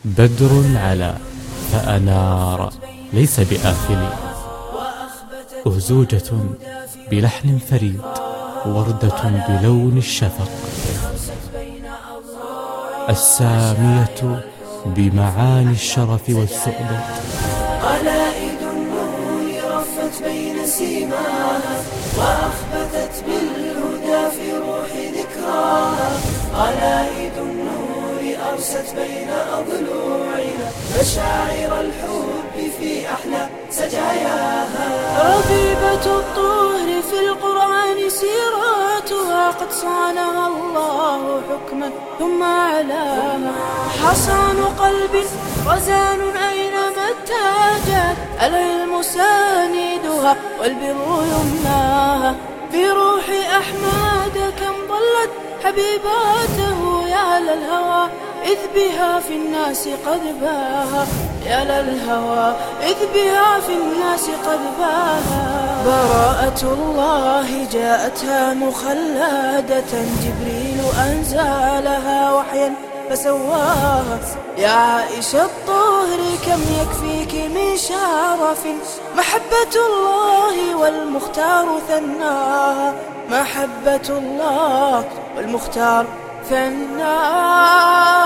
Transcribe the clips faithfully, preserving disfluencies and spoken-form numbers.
بدر على فأنار ليس بآفل، أهزوجة بلحن فريد، وردة بلون الشفق، السامية بمعاني الشرف والسؤدد. قلائد النور رفت بين سيماها، وأخبتت بالهدى في روح ذكراها. قلائد النور أرست بين أضلوعنا مشاعر الحب في أحلى سجاياها. ربيبة الطهر في القرآن سيراتها، قد صانها الله حكما ثم علاها. حصان قلب رزان أينما اتجهت، العلم ساندها والبر يمناها. بروح أحمد كم ضلت حبيباته، يا للهوى إذ بها في الناس قد باها. يا للهوى إذ بها في الناس قد باها. براءة الله جاءتها مخلدة، جبريل أنزلها وحيا فسواها. يا عائشة الطهر كم يكفيك من شرف، محبة الله والمختار ثناها. محبة الله والمختار ثناها.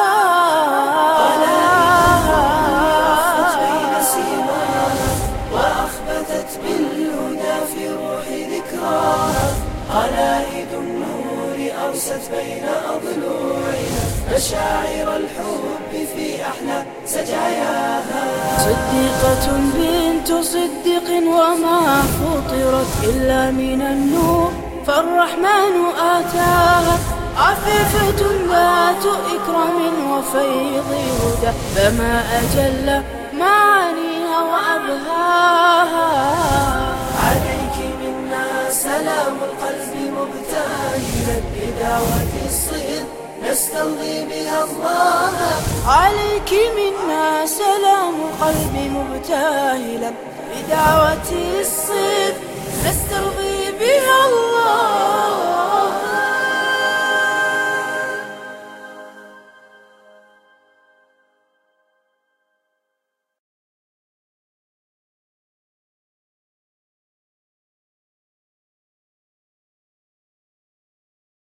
بين سيماها، وأخبتت بالهدى في روح ذكراها. قلائد النور أرست بين أضلوعنا مشاعر الحب في أحلى سجاياها. صديقة بنت صدق وما فطرت إلا من النور، فالرحمن آتاها. عفيفة ذات إكرام وفيض هدى، فما أجل معانيها وأبهاها. عليك منا سلام القلب مبتهلا، بدعوة الصدق نسترضي بها الله. عليك منا سلام القلب مبتهلا، بدعوة الصدق نسترضي